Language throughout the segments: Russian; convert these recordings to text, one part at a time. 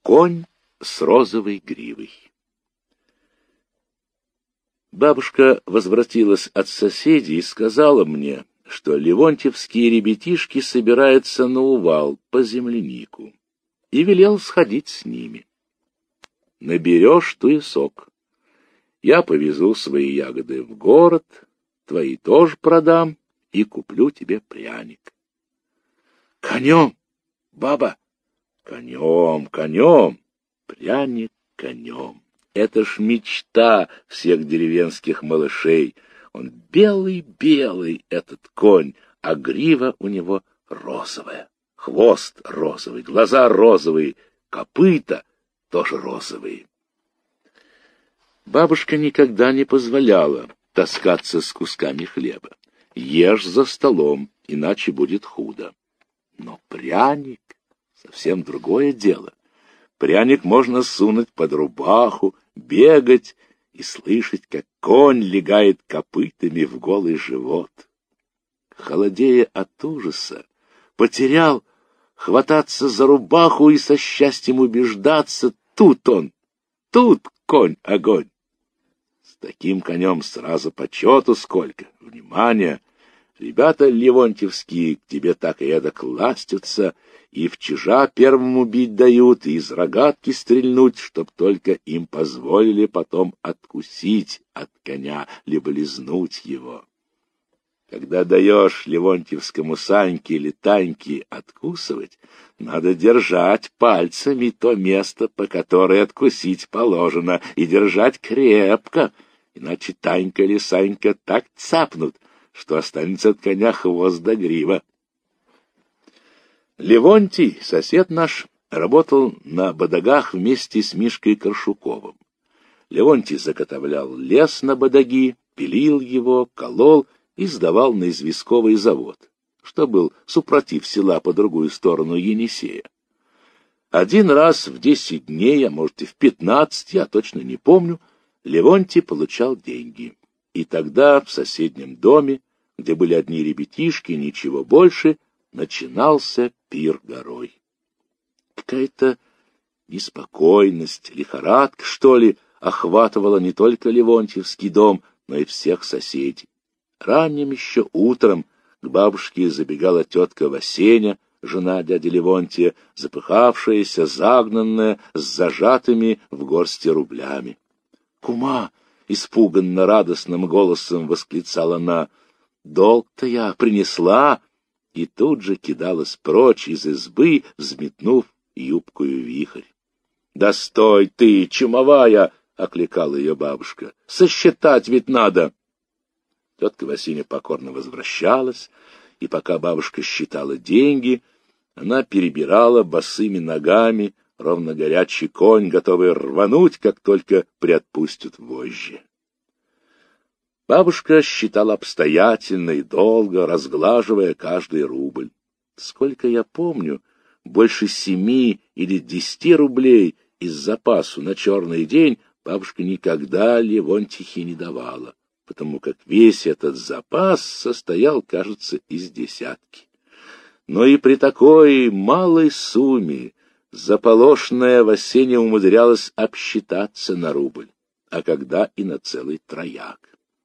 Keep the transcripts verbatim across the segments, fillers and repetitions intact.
Конь с розовой гривой. Бабушка возвратилась от соседей и сказала мне, что левонтьевские ребятишки собираются на увал по землянику, и велел сходить с ними. Наберешь туесок. Я повезу свои ягоды в город, твои тоже продам и куплю тебе пряник. Конем, баба, конем, конем, пряник конем. Это ж мечта всех деревенских малышей. Он белый-белый, этот конь, а грива у него розовая, хвост розовый, глаза розовые, копыта тоже розовые. Бабушка никогда не позволяла таскаться с кусками хлеба. Ешь за столом, иначе будет худо. Но пряник — совсем другое дело. Пряник можно сунуть под рубаху, бегать и слышать, как конь легает копытами в голый живот. Холодея от ужаса, потерял хвататься за рубаху и со счастьем убеждаться: тут он, тут конь-огонь. С таким конем сразу почету сколько, внимания. Ребята левонтьевские к тебе так и эдак ластятся, и в чижа первому бить дают, и из рогатки стрельнуть, чтоб только им позволили потом откусить от коня, либо лизнуть его. Когда даешь левонтьевскому Саньке или Таньке откусывать, надо держать пальцами то место, по которое откусить положено, и держать крепко, иначе Танька или Санька так цапнут, что останется от коня хвост до грива. Левонтий, сосед наш, работал на бодагах вместе с Мишкой Коршуковым. Левонтий заготовлял лес на бодаги, пилил его, колол и сдавал на известковый завод, что был супротив села по другую сторону Енисея. Один раз в десять дней, а может и в пятнадцать, я точно не помню, Левонтий получал деньги. И тогда в соседнем доме, где были одни ребятишки, ничего больше, начинался пир горой. Какая-то неспокойность, лихорадка, что ли, охватывала не только Левонтьевский дом, но и всех соседей. Ранним еще утром к бабушке забегала тетка Васеня, жена дяди Левонтия, запыхавшаяся, загнанная, с зажатыми в горсти рублями. «Кума!» — испуганно радостным голосом восклицала она. «Долг-то я принесла!» И тут же кидалась прочь из избы, взметнув юбкую вихрь. «Да стой ты, чумовая!» — окликала ее бабушка. «Сосчитать ведь надо!» Тетка Васиня покорно возвращалась, и пока бабушка считала деньги, она перебирала босыми ногами, ровно горячий конь, готовый рвануть, как только приотпустят вожжи. Бабушка считала обстоятельно и долго, разглаживая каждый рубль. Сколько я помню, больше семи или десяти рублей из запасу на черный день бабушка никогда Левонтихе не давала, потому как весь этот запас состоял, кажется, из десятки. Но и при такой малой сумме заполошная Васеня умудрялась обсчитаться на рубль, а когда и на целый трояк.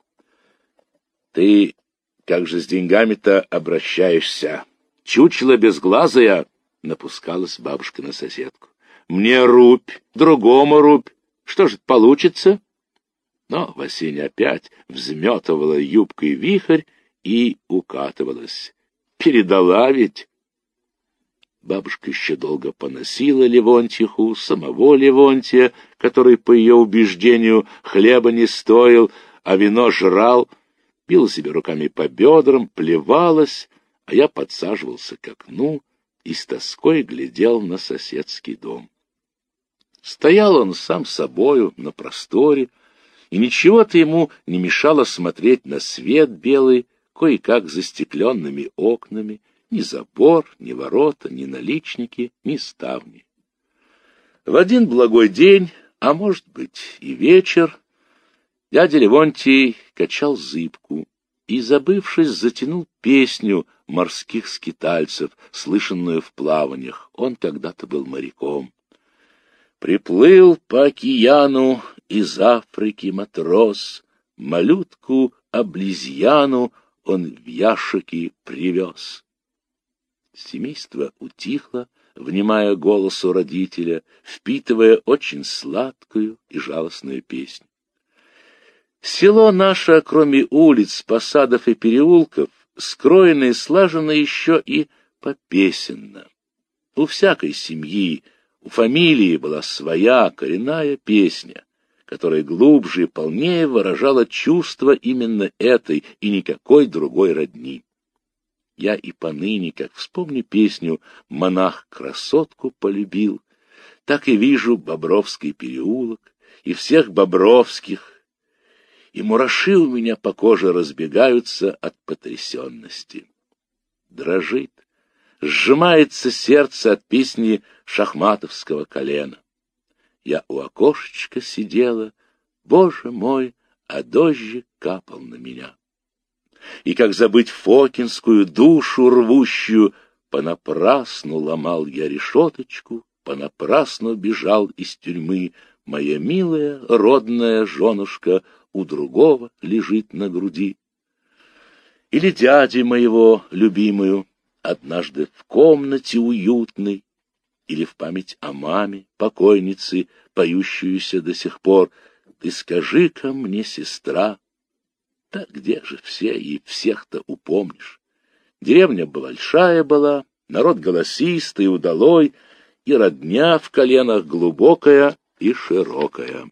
«Ты как же с деньгами-то обращаешься? Чучело безглазая!» — напускалась бабушка на соседку. «Мне рубь, другому рубь. Что же получится?» Но Васеня опять взметывала юбкой вихрь и укатывалась. «Передала ведь!» Бабушка еще долго поносила Левонтиху, самого Левонтия, который, по ее убеждению, хлеба не стоил, а вино жрал, била себе руками по бедрам, плевалась, а я подсаживался к окну и с тоской глядел на соседский дом. Стоял он сам собою на просторе, и ничего-то ему не мешало смотреть на свет белый, кое-как застекленными окнами, ни забор, ни ворота, ни наличники, ни ставни. В один благой день, а может быть и вечер, дядя Левонтий качал зыбку и, забывшись, затянул песню морских скитальцев, слышанную в плаваниях. Он когда-то был моряком. Приплыл по океану из Африки матрос, малютку-облизьяну он в ящике привез. Семейство утихло, внимая голосу родителя, впитывая очень сладкую и жалостную песню. Село наше, кроме улиц, посадов и переулков, скроено и слажено еще и попесенно. У всякой семьи, у фамилии была своя коренная песня, которая глубже и полнее выражала чувство именно этой и никакой другой родни. Я и поныне, как вспомню песню «Монах красотку полюбил», так и вижу Бобровский переулок и всех Бобровских, и мураши у меня по коже разбегаются от потрясенности. Дрожит, сжимается сердце от песни шахматовского колена. Я у окошечка сидела, Боже мой, а дождик капал на меня. И как забыть фокинскую душу рвущую, понапрасну ломал я решеточку, понапрасну бежал из тюрьмы, моя милая родная женушка у другого лежит на груди. Или дяди моего любимую однажды в комнате уютной, или в память о маме, покойнице, поющуюся до сих пор: «Ты скажи-ка мне, сестра». Да где же все и всех-то упомнишь? Деревня большая была, народ голосистый, удалой, и родня в коленах глубокая и широкая.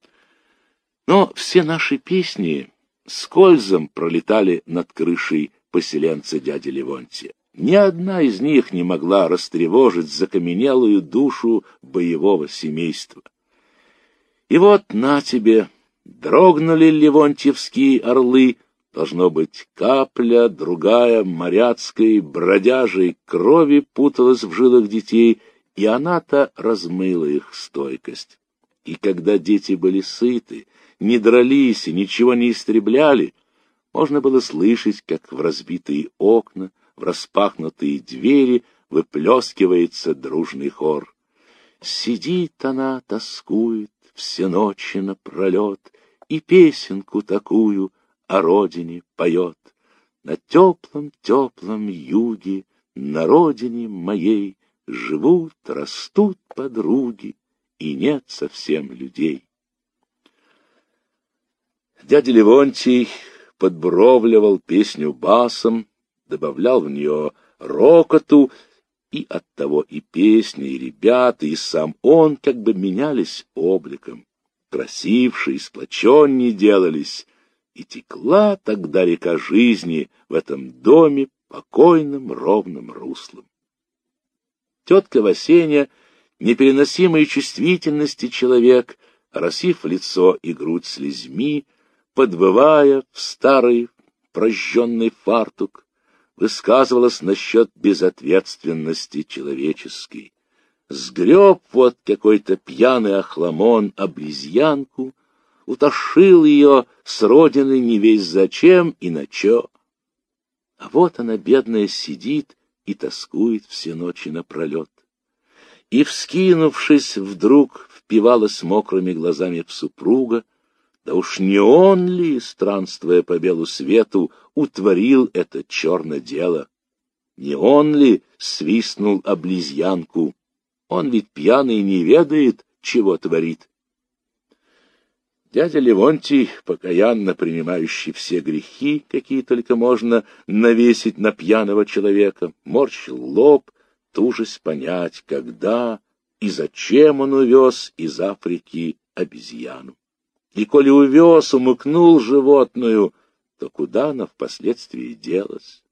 Но все наши песни скользом пролетали над крышей поселенца дяди Левонтия. Ни одна из них не могла растревожить закаменелую душу боевого семейства. И вот на тебе, дрогнули левонтьевские орлы, должно быть, капля, другая моряцкой, бродяжей крови путалась в жилах детей, и она-то размыла их стойкость. И когда дети были сыты, не дрались и ничего не истребляли, можно было слышать, как в разбитые окна, в распахнутые двери выплескивается дружный хор. Сидит она, тоскует, все ночи напролет, и песенку такую о родине поет. На теплом-теплом юге, на родине моей, живут, растут подруги, и нет совсем людей. Дядя Левонтий подбровливал песню басом, добавлял в нее рокоту, и оттого и песни, и ребята, и сам он как бы менялись обликом, красивше и сплоченнее делались, и текла тогда река жизни в этом доме покойным ровным руслом. Тетка Васеня, непереносимой чувствительности человек, оросив лицо и грудь слезьми, подвывая в старый прожженный фартук, высказывалась насчет безответственности человеческой. Сгреб вот какой-то пьяный охламон обезьянку, утошил ее с родины не весь зачем и на чё. А вот она, бедная, сидит и тоскует все ночи напролет. И, вскинувшись, вдруг впивалась мокрыми глазами в супруга. Да уж не он ли, странствуя по белу свету, утворил это черное дело? Не он ли свистнул облизьянку? Он ведь пьяный не ведает, чего творит. Дядя Левонтий, покаянно принимающий все грехи, какие только можно навесить на пьяного человека, морщил лоб, тужась понять, когда и зачем он увез из Африки обезьяну. И коли увез, умыкнул животную, то куда она впоследствии делась?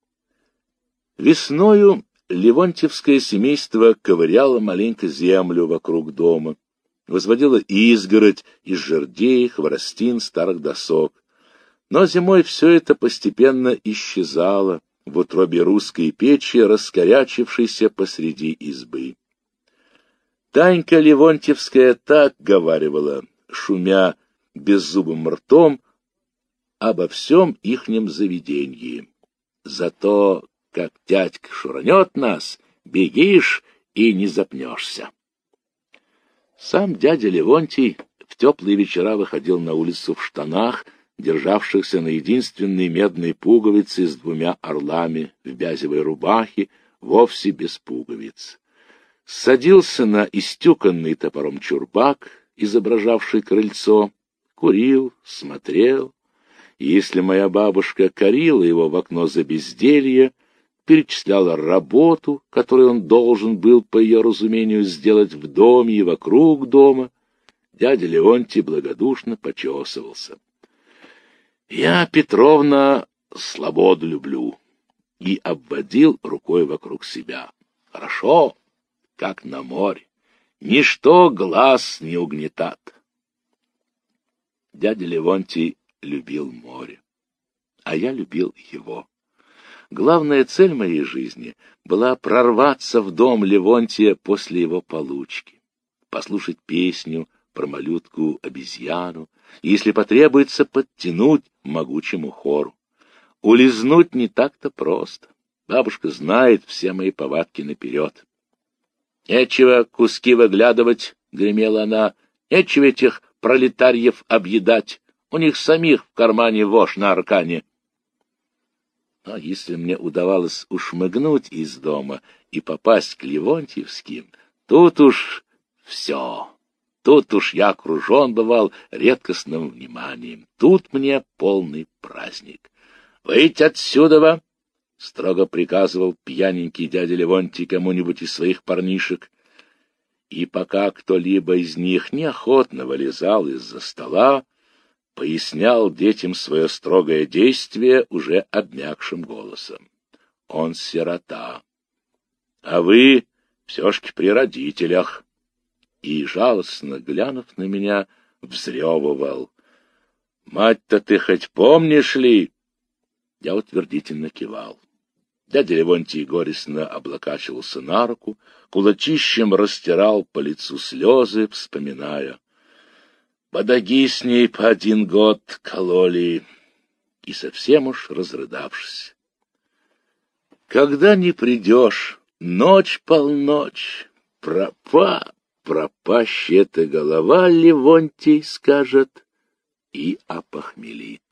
Весною левонтьевское семейство ковыряло маленько землю вокруг дома, возводило изгородь из жердей, хворостин, старых досок. Но зимой все это постепенно исчезало в утробе русской печи, раскорячившейся посреди избы. Танька Левонтьевская так говаривала, шумя беззубым ртом, обо всем ихнем заведении. Зато, как дядька шуранет нас, бегишь и не запнешься. Сам дядя Левонтий в теплые вечера выходил на улицу в штанах, державшихся на единственной медной пуговице с двумя орлами, в бязевой рубахе, вовсе без пуговиц. Садился на истюканный топором чурбак, изображавший крыльцо, курил, смотрел, и если моя бабушка корила его в окно за безделье, перечисляла работу, которую он должен был, по ее разумению, сделать в доме и вокруг дома, дядя Леонтий благодушно почесывался. «Я, Петровна, свободу люблю», и обводил рукой вокруг себя. «Хорошо, как на море, ничто глаз не угнетат». Дядя Левонтий любил море, а я любил его. Главная цель моей жизни была прорваться в дом Левонтия после его получки, послушать песню про малютку-обезьяну, и, если потребуется, подтянуть могучему хору. Улизнуть не так-то просто. Бабушка знает все мои повадки наперед. «Нечего куски выглядывать», — гремела она, — «нечего этих пролетарьев объедать, у них самих в кармане вошь на аркане». Но если мне удавалось ушмыгнуть из дома и попасть к Левонтьевским, тут уж все. Тут уж я окружен бывал редкостным вниманием. Тут мне полный праздник. «Выйти отсюда!» — строго приказывал пьяненький дядя Левонтий кому-нибудь из своих парнишек. И пока кто-либо из них неохотно вылезал из-за стола, пояснял детям свое строгое действие уже обмякшим голосом. «Он сирота, а вы все-шки при родителях». И, жалостно глянув на меня, взрёвывал: «Мать-то ты хоть помнишь ли?» Я утвердительно кивал. Дядя Левонтий горестно облокачивался на руку, кулачищем растирал по лицу слезы, вспоминая: «Бодаги с ней по один год кололи», и совсем уж разрыдавшись: «Когда не придешь, ночь-полночь, пропа, пропащая эта голова, Левонтий скажет, и опохмелит».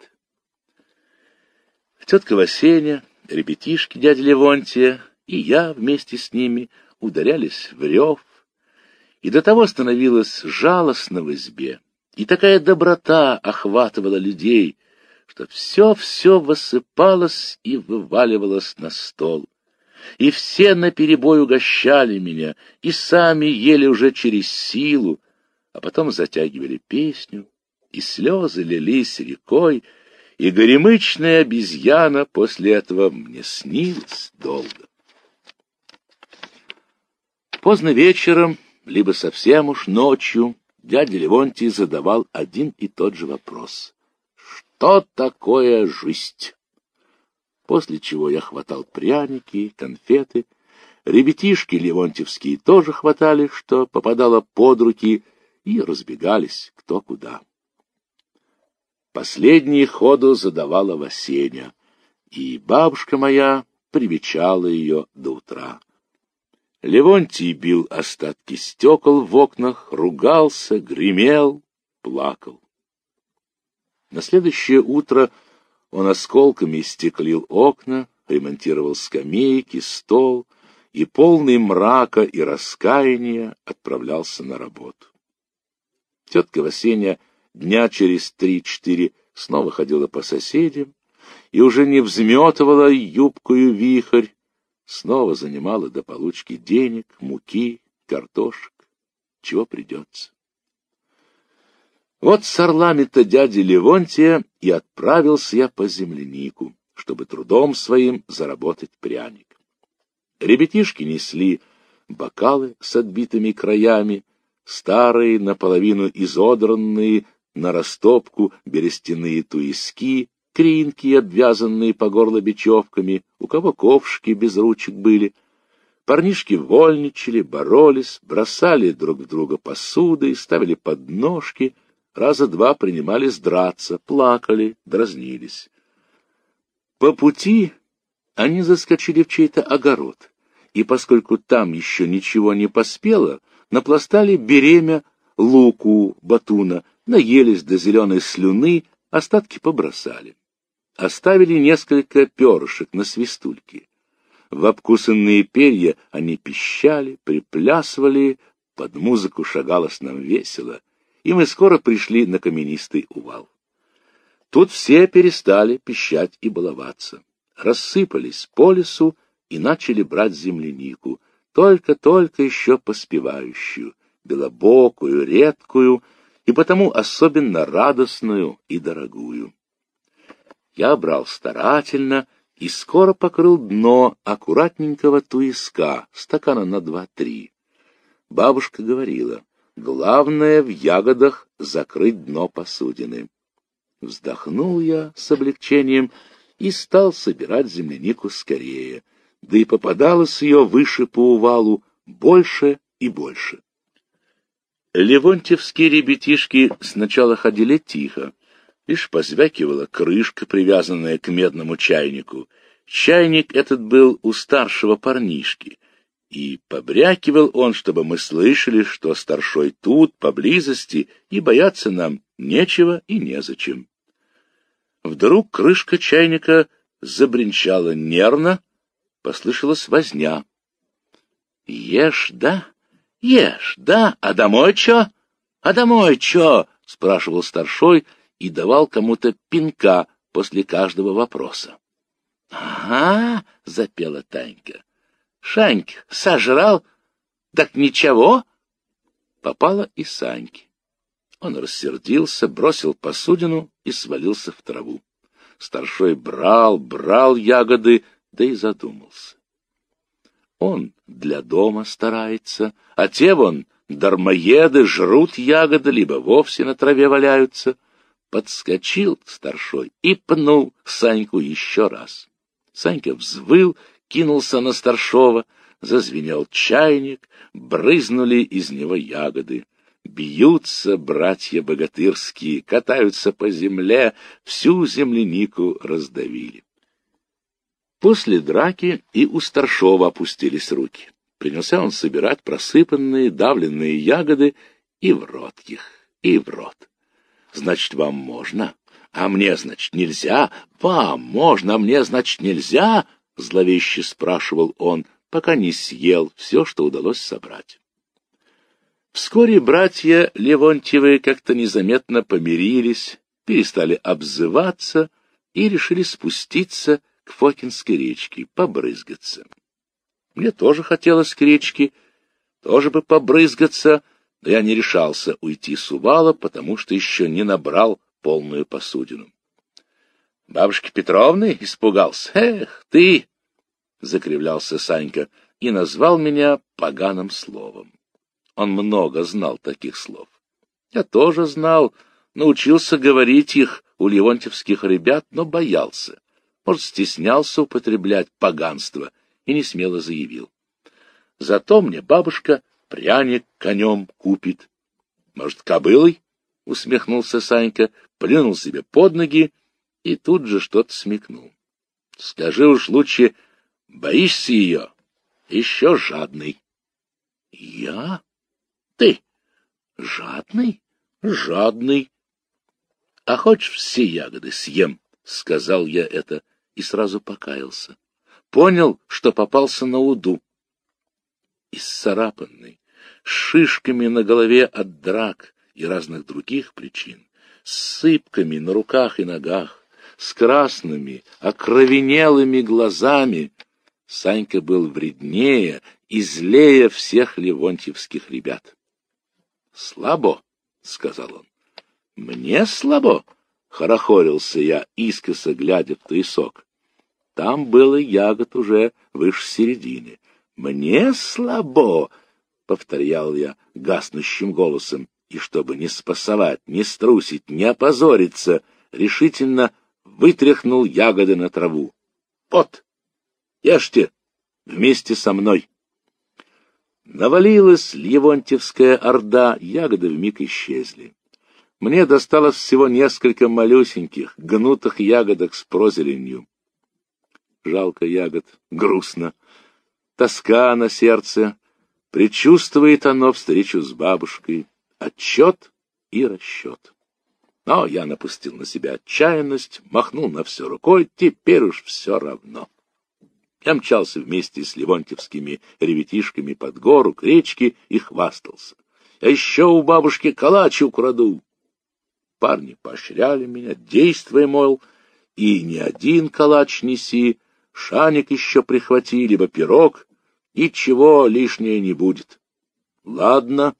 Тетка Васеня, ребятишки дяди Левонтия и я вместе с ними ударялись в рев, и до того становилось жалостно в избе, и такая доброта охватывала людей, что все-все высыпалось и вываливалось на стол. И все наперебой угощали меня, и сами ели уже через силу, а потом затягивали песню, и слезы лились рекой, и горемычная обезьяна после этого мне снилась долго. Поздно вечером, либо совсем уж ночью, дядя Левонтий задавал один и тот же вопрос: «Что такое жизнь?» После чего я хватал пряники, конфеты, ребятишки левонтьевские тоже хватали, что попадало под руки, и разбегались кто куда. Последние ходу задавала Васеня, и бабушка моя привечала ее до утра. Левонтий бил остатки стекол в окнах, ругался, гремел, плакал. На следующее утро он осколками стеклил окна, ремонтировал скамейки, стол и, полный мрака и раскаяния, отправлялся на работу. Тетка Васеня дня через три-четыре снова ходила по соседям и уже не взметывала юбкою вихрь, снова занимала до получки денег, муки, картошек, чего придется. Вот с орлами-то дяди Левонтия и отправился я по землянику, чтобы трудом своим заработать пряник. Ребятишки несли бокалы с отбитыми краями, старые, наполовину изодранные, на растопку берестяные туиски, кринки, обвязанные по горло бечевками, у кого ковшики без ручек были. Парнишки вольничали, боролись, бросали друг в друга посудой, ставили подножки, раза два принимались драться, плакали, дразнились. По пути они заскочили в чей-то огород, и поскольку там еще ничего не поспело, напластали беремя луку, батуна, наелись до зеленой слюны, остатки побросали. Оставили несколько перышек на свистульке. В обкусанные перья они пищали, приплясывали, под музыку шагалось нам весело, и мы скоро пришли на каменистый увал. Тут все перестали пищать и баловаться, рассыпались по лесу и начали брать землянику, только-только еще поспевающую, белобокую, редкую и потому особенно радостную и дорогую. Я брал старательно и скоро покрыл дно аккуратненького туиска, стакана на два-три. Бабушка говорила, главное в ягодах закрыть дно посудины. Вздохнул я с облегчением и стал собирать землянику скорее, да и попадалось ее выше по увалу больше и больше. Левонтьевские ребятишки сначала ходили тихо, лишь позвякивала крышка, привязанная к медному чайнику. Чайник этот был у старшего парнишки, и побрякивал он, чтобы мы слышали, что старшой тут, поблизости, и бояться нам нечего и незачем. Вдруг крышка чайника забринчала нервно, послышалась возня. — Ешь, да? Ешь, да? А домой чё? А домой чё? — спрашивал старшой и давал кому-то пинка после каждого вопроса. — Ага, — запела Танька. — Шанька сожрал? Так ничего? Попала и Саньке. Он рассердился, бросил посудину и свалился в траву. Старшой брал, брал ягоды, да и задумался. Он для дома старается, а те вон, дармоеды, жрут ягоды, либо вовсе на траве валяются. Подскочил старшой и пнул Саньку еще раз. Санька взвыл, кинулся на старшова, зазвенел чайник, брызнули из него ягоды. Бьются братья богатырские, катаются по земле, всю землянику раздавили. После драки и у старшова опустились руки. Принялся он собирать просыпанные, давленные ягоды и в рот их, и в рот. Значит, вам можно, а мне, значит, нельзя? Вам можно, а мне, значит, нельзя? Зловеще спрашивал он, пока не съел все, что удалось собрать. Вскоре братья Левонтьевы как-то незаметно помирились, перестали обзываться и решили спуститься к Фокинской речке, побрызгаться. Мне тоже хотелось к речке, тоже бы побрызгаться, но я не решался уйти с увала, потому что еще не набрал полную посудину. Бабушки Петровны испугался. «Эх, ты!» — закривлялся Санька и назвал меня поганым словом. Он много знал таких слов. Я тоже знал, научился говорить их у левонтьевских ребят, но боялся. Может, стеснялся употреблять поганство и не смело заявил. Зато мне бабушка пряник конем купит. Может, кобылой? — усмехнулся Санька, плюнул себе под ноги и тут же что-то смекнул. — Скажи уж лучше, боишься ее? Еще жадный. — Я? Ты? Жадный? Жадный. — А хочешь, все ягоды съем? — сказал я это и сразу покаялся. Понял, что попался на уду. Исцарапанный, с шишками на голове от драк и разных других причин, с сыпками на руках и ногах, с красными, окровенелыми глазами, Санька был вреднее и злее всех левонтьевских ребят. — Слабо, — сказал он. — Мне слабо? — хорохорился я, искоса глядя в туесок. Там было ягод уже выше середины. — Мне слабо, — повторял я гаснущим голосом, и, чтобы не спасовать, не струсить, не опозориться, решительно вытряхнул ягоды на траву. — Вот, ешьте вместе со мной. Навалилась левонтьевская орда, ягоды вмиг исчезли. Мне досталось всего несколько малюсеньких, гнутых ягодок с прозеленью. Жалко ягод, грустно. Тоска на сердце. Предчувствует оно встречу с бабушкой. отчет и расчет. Но я напустил на себя отчаянность, махнул на все рукой, теперь уж все равно. Я мчался вместе с левонтьевскими ребятишками под гору к речке и хвастался. А еще у бабушки калач украду. Парни поощряли меня, действуй, мол, и не один калач неси, шаник еще прихвати, либо пирог, и чего лишнее не будет. Ладно.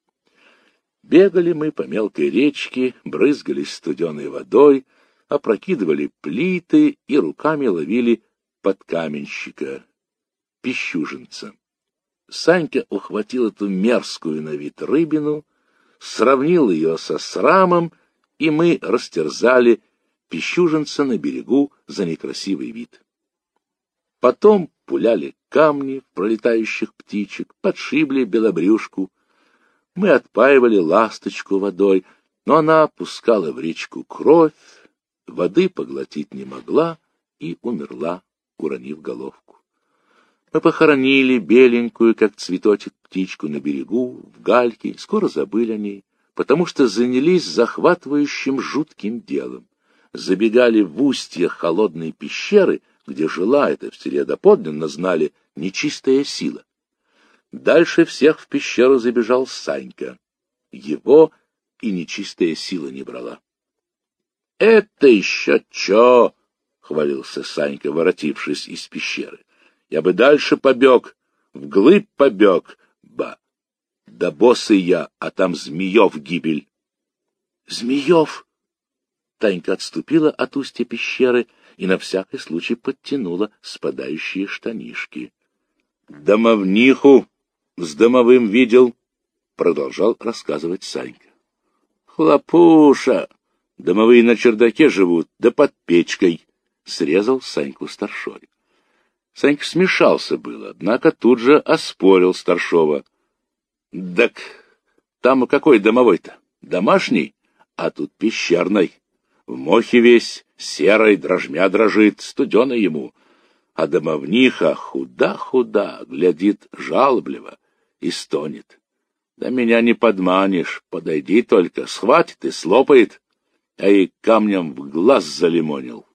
Бегали мы по мелкой речке, брызгались студеной водой, опрокидывали плиты и руками ловили подкаменщика, пищуженца. Санька ухватил эту мерзкую на вид рыбину, сравнил ее со срамом, и мы растерзали пищуженца на берегу за некрасивый вид. Потом пуляли камни в пролетающих птичек, подшибли белобрюшку. Мы отпаивали ласточку водой, но она пускала в речку кровь, воды поглотить не могла и умерла, уронив головку. Мы похоронили беленькую, как цветочек, птичку на берегу, в гальке, скоро забыли о ней, потому что занялись захватывающим жутким делом. Забегали в устье холодной пещеры, где жила, это все доподлинно знали, нечистая сила. Дальше всех в пещеру забежал Санька. Его и нечистая сила не брала. — Это еще чё? — хвалился Санька, воротившись из пещеры. — Я бы дальше побег, вглыбь побег, ба. Да босый я, а там Змеев гибель. — Змеев! Танька отступила от устья пещеры и на всякий случай подтянула спадающие штанишки. — Домовниху с домовым видел, — продолжал рассказывать Санька. — Хлопуша! Домовые на чердаке живут, да под печкой, — срезал Саньку старшой. Санька смешался было, однако тут же оспорил старшова. — Так там какой домовой-то? Домашний, а тут пещерный. В мохе весь, серой, дрожмя дрожит, студено ему. А домовниха худа-худа, глядит жалобливо и стонет. Да меня не подманишь, подойди только, схватит и слопает, а и камнем в глаз залимонил.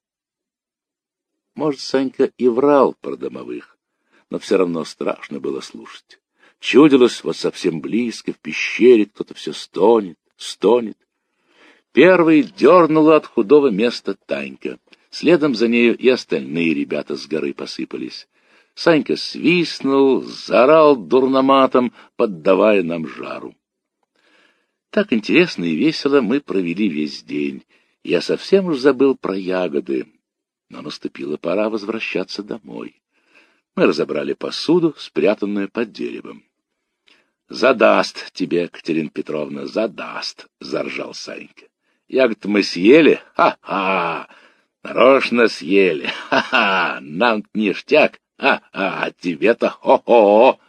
Может, Санька и врал про домовых, но все равно страшно было слушать. Чудилось, вот совсем близко, в пещере кто-то все стонет, стонет. Первый дернула от худого места Танька. Следом за нею и остальные ребята с горы посыпались. Санька свистнул, заорал дурноматом, поддавая нам жару. Так интересно и весело мы провели весь день. Я совсем уж забыл про ягоды, но наступила пора возвращаться домой. Мы разобрали посуду, спрятанную под деревом. — Задаст тебе, Катерина Петровна, задаст, — заржал Санька. — Ягод мы съели? Ха-ха! Нарочно съели! Ха-ха! Нам-то ништяк! Ха-ха! А тебе-то хо-хо!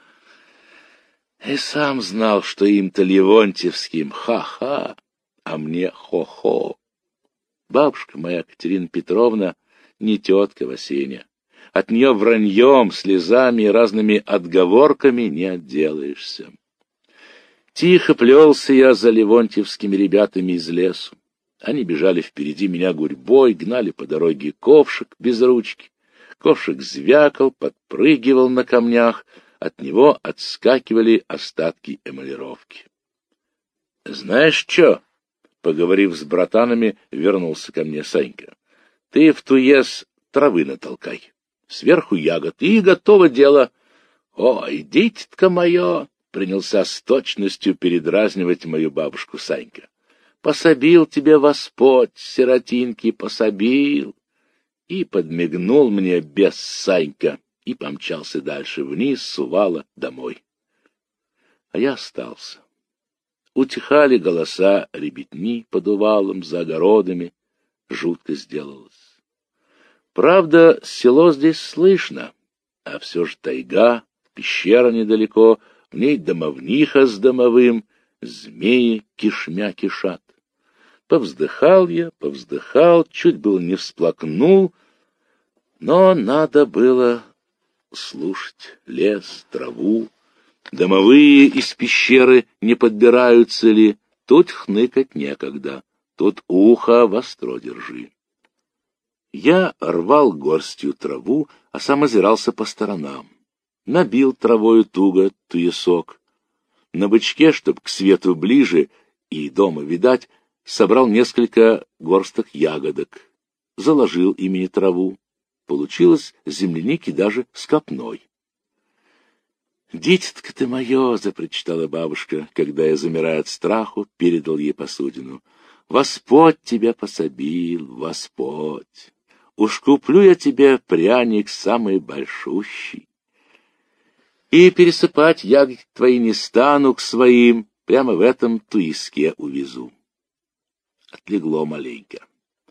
И сам знал, что им-то Левонтьевским ха-ха, а мне хо-хо. Бабушка моя, Катерина Петровна, не тетка Васеня. От нее враньем, слезами и разными отговорками не отделаешься. Тихо плелся я за левонтьевскими ребятами из лесу. Они бежали впереди меня гурьбой, гнали по дороге ковшик без ручки. Ковшик звякал, подпрыгивал на камнях, от него отскакивали остатки эмалировки. — Знаешь что? — поговорив с братанами, вернулся ко мне Санька. — Ты в туез травы натолкай. Сверху ягод, и готово дело. — Ой, дитятко мое! — принялся с точностью передразнивать мою бабушку Санька. — Пособил тебе Господь, сиротинки, пособил. И подмигнул мне без Санька и помчался дальше вниз с увала домой. А я остался. Утихали голоса ребятни под увалом, за огородами. Жутко сделалось. Правда, село здесь слышно, а все же тайга, пещера недалеко, в ней домовниха с домовым, змеи кишмя кишат. Повздыхал я, повздыхал, чуть было не всплакнул, но надо было слушать лес, траву, домовые из пещеры не подбираются ли. Тут хныкать некогда, тут ухо востро держи. Я рвал горстью траву, а сам озирался по сторонам. Набил травою туго туесок. На бычке, чтоб к свету ближе и дома видать, собрал несколько горсток ягодок. Заложил ими траву. Получилось земляники даже с копной. «Дитятко ты мое!» — запричитала бабушка, когда я, замирая от страху, передал ей посудину. «Господь тебя пособил, Господь! Уж куплю я тебе пряник самый большущий. И пересыпать ягодки твои не стану к своим, прямо в этом туиске увезу». Отлегло маленько.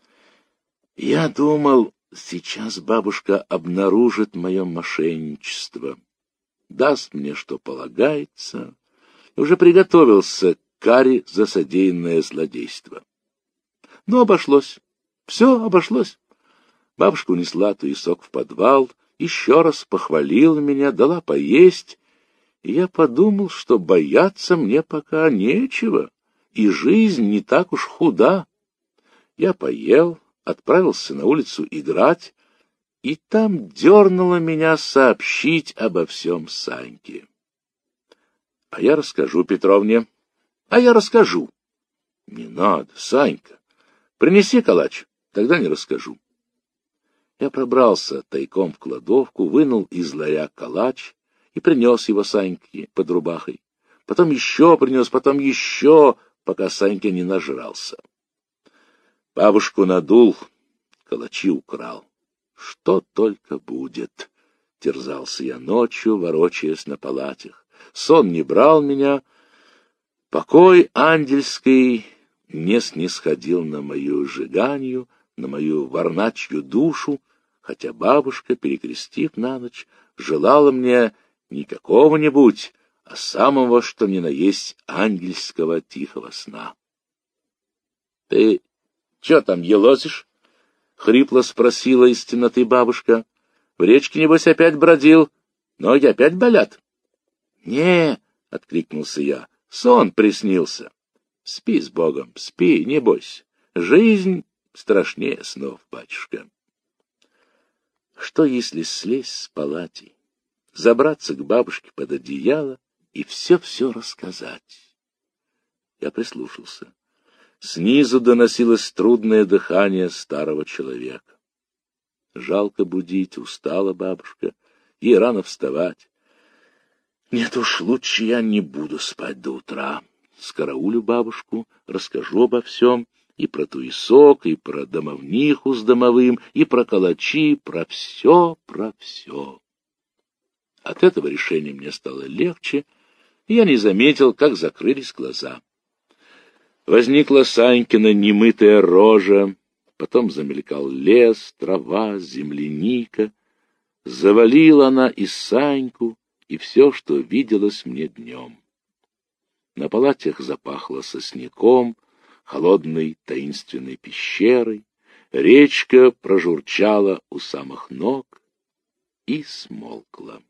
Я думал, сейчас бабушка обнаружит мое мошенничество, даст мне, что полагается, и уже приготовился к каре за содеянное злодейство. Но обошлось, все обошлось. Бабушка унесла туесок в подвал, еще раз похвалила меня, дала поесть, и я подумал, что бояться мне пока нечего, и жизнь не так уж худа. Я поел, отправился на улицу играть, и там дернуло меня сообщить обо всем Саньке. — А я расскажу Петровне. — А я расскажу. — Не надо, Санька. Принеси калач, тогда не расскажу. Я пробрался тайком в кладовку, вынул из ларя калач и принес его Саньке под рубахой. Потом еще принес, потом еще, пока Санька не нажрался. Бабушку надул, калачи украл. Что только будет, терзался я ночью, ворочаясь на палатях. Сон не брал меня, покой ангельский не снисходил на мою жиганью, на мою варначью душу, хотя бабушка, перекрестив на ночь, желала мне не какого-нибудь, а самого, что ни на есть, ангельского тихого сна. — Ты чё там елозишь? — хрипло спросила из темноты бабушка. — В речке, небось, опять бродил? Ноги опять болят? — Не, — откликнулся я, — сон приснился. — Спи с Богом, спи, не бойся. Жизнь страшнее снов, батюшка. Что, если слезть с палати, забраться к бабушке под одеяло и все-все рассказать? Я прислушался. Снизу доносилось трудное дыхание старого человека. Жалко будить, устала бабушка, ей рано вставать. Нет уж, лучше я не буду спать до утра. Скараулю бабушку, расскажу обо всем, и про туесок, и про домовниху с домовым, и про калачи, про все, про все. От этого решения мне стало легче, и я не заметил, как закрылись глаза. Возникла Санькина немытая рожа, потом замелькал лес, трава, земляника. Завалила она и Саньку, и все, что виделось мне днем. На палатях запахло сосняком, холодной таинственной пещерой, речка прожурчала у самых ног и смолкла.